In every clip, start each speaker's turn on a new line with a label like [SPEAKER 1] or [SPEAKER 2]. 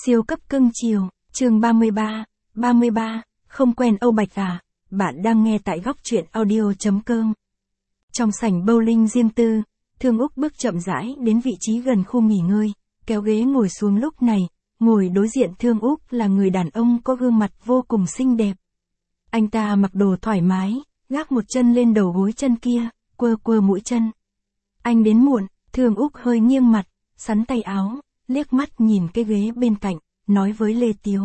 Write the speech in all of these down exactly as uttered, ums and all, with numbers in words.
[SPEAKER 1] Siêu cấp cưng chiều, chương ba mươi ba, ba mươi ba, không quen Âu Bạch à, bạn đang nghe tại góc truyện audio.com. Trong sảnh bowling riêng tư, Thương Úc bước chậm rãi đến vị trí gần khu nghỉ ngơi, kéo ghế ngồi xuống. Lúc này, ngồi đối diện Thương Úc là người đàn ông có gương mặt vô cùng xinh đẹp. Anh ta mặc đồ thoải mái, gác một chân lên đầu gối chân kia, quơ quơ mũi chân. Anh đến muộn, Thương Úc hơi nghiêng mặt, sắn tay áo, liếc mắt nhìn cái ghế bên cạnh, nói với Lê Tiếu.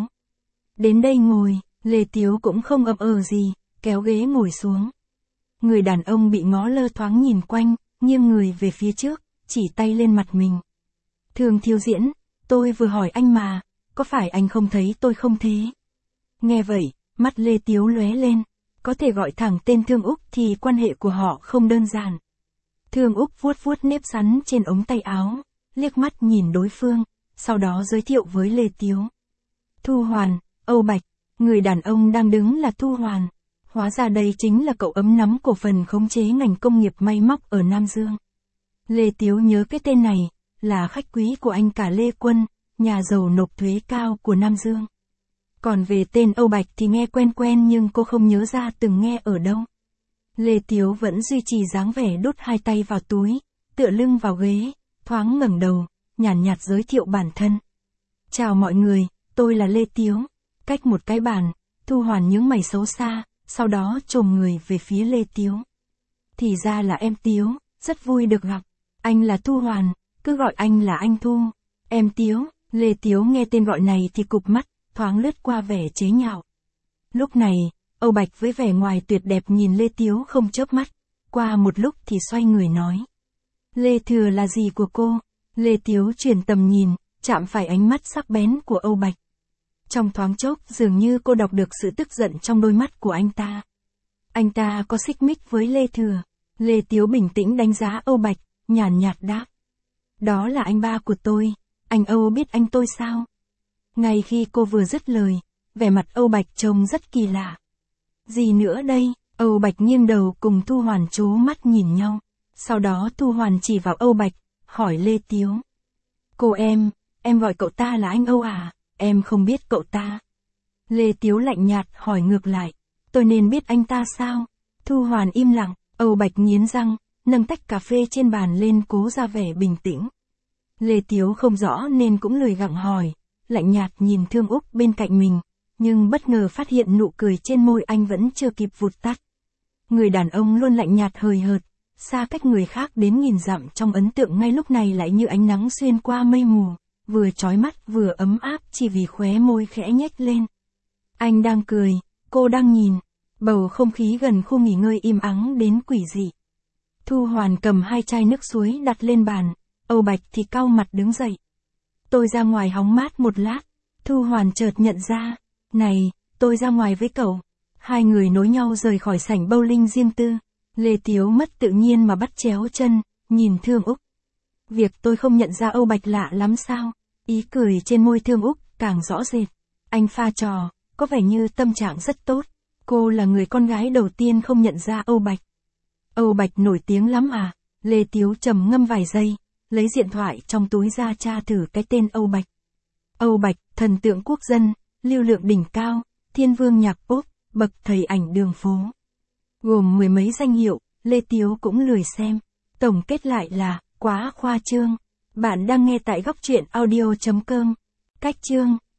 [SPEAKER 1] Đến đây ngồi, Lê Tiếu cũng không ậm ờ gì, kéo ghế ngồi xuống. Người đàn ông bị ngó lơ thoáng nhìn quanh, nghiêng người về phía trước, chỉ tay lên mặt mình. Thường Thiếu Diễn, tôi vừa hỏi anh mà, có phải anh không thấy tôi không thế? Nghe vậy, mắt Lê Tiếu lóe lên, có thể gọi thẳng tên Thương Úc thì quan hệ của họ không đơn giản. Thương Úc vuốt vuốt nếp sắn trên ống tay áo, liếc mắt nhìn đối phương, sau đó giới thiệu với Lê Tiếu. Thu Hoàn, Âu Bạch, người đàn ông đang đứng là Thu Hoàn. Hóa ra đây chính là cậu ấm nắm cổ phần khống chế ngành công nghiệp may móc ở Nam Dương. Lê Tiếu nhớ cái tên này, là khách quý của anh cả Lê Quân, nhà giàu nộp thuế cao của Nam Dương. Còn về tên Âu Bạch thì nghe quen quen nhưng cô không nhớ ra từng nghe ở đâu. Lê Tiếu vẫn duy trì dáng vẻ đút hai tay vào túi, tựa lưng vào ghế, thoáng ngẩng đầu, nhàn nhạt, nhạt giới thiệu bản thân. Chào mọi người, tôi là Lê Tiếu. Cách một cái bàn, Thu Hoàn nhướng mày xấu xa, sau đó chồm người về phía Lê Tiếu. Thì ra là em Tiếu, rất vui được gặp. Anh là Thu Hoàn, cứ gọi anh là anh Thu. Em Tiếu, Lê Tiếu nghe tên gọi này thì cụp mắt, thoáng lướt qua vẻ chế nhạo. Lúc này, Âu Bạch với vẻ ngoài tuyệt đẹp nhìn Lê Tiếu không chớp mắt, qua một lúc thì xoay người nói. Lê Thừa là gì của cô? Lê Tiếu chuyển tầm nhìn, chạm phải ánh mắt sắc bén của Âu Bạch. Trong thoáng chốc dường như cô đọc được sự tức giận trong đôi mắt của anh ta. Anh ta có xích mích với Lê Thừa. Lê Tiếu bình tĩnh đánh giá Âu Bạch, nhàn nhạt đáp. Đó là anh ba của tôi, anh Âu biết anh tôi sao? Ngay khi cô vừa dứt lời, vẻ mặt Âu Bạch trông rất kỳ lạ. Gì nữa đây? Âu Bạch nghiêng đầu cùng Thu Hoàn trố mắt nhìn nhau. Sau đó Thu Hoàn chỉ vào Âu Bạch, hỏi Lê Tiếu. Cô em, em gọi cậu ta là anh Âu à? Em không biết cậu ta. Lê Tiếu lạnh nhạt hỏi ngược lại. Tôi nên biết anh ta sao? Thu Hoàn im lặng, Âu Bạch nghiến răng, nâng tách cà phê trên bàn lên cố ra vẻ bình tĩnh. Lê Tiếu không rõ nên cũng lười gặng hỏi, lạnh nhạt nhìn Thương Úc bên cạnh mình, nhưng bất ngờ phát hiện nụ cười trên môi anh vẫn chưa kịp vụt tắt. Người đàn ông luôn lạnh nhạt hời hợt, xa cách người khác đến nghìn dặm trong ấn tượng ngay lúc này lại như ánh nắng xuyên qua mây mù, vừa chói mắt vừa ấm áp chỉ vì khóe môi khẽ nhếch lên. Anh đang cười, cô đang nhìn, bầu không khí gần khu nghỉ ngơi im ắng đến quỷ dị. Thu Hoàn cầm hai chai nước suối đặt lên bàn, Âu Bạch thì cau mặt đứng dậy. Tôi ra ngoài hóng mát một lát. Thu Hoàn chợt nhận ra, này, tôi ra ngoài với cậu. Hai người nối nhau rời khỏi sảnh bowling riêng tư. Lê Tiếu mất tự nhiên mà bắt chéo chân, nhìn Thương Úc. Việc tôi không nhận ra Âu Bạch lạ lắm sao? Ý cười trên môi Thương Úc càng rõ rệt. Anh pha trò, có vẻ như tâm trạng rất tốt. Cô là người con gái đầu tiên không nhận ra Âu Bạch. Âu Bạch nổi tiếng lắm à? Lê Tiếu trầm ngâm vài giây, lấy điện thoại trong túi ra tra thử cái tên Âu Bạch. Âu Bạch, thần tượng quốc dân, lưu lượng đỉnh cao, thiên vương nhạc pop, bậc thầy ảnh đường phố. Gồm mười mấy danh hiệu, Lê Tiếu cũng lười xem. Tổng kết lại là, quá khoa trương. Bạn đang nghe tại góc truyện audio.com. Cách chương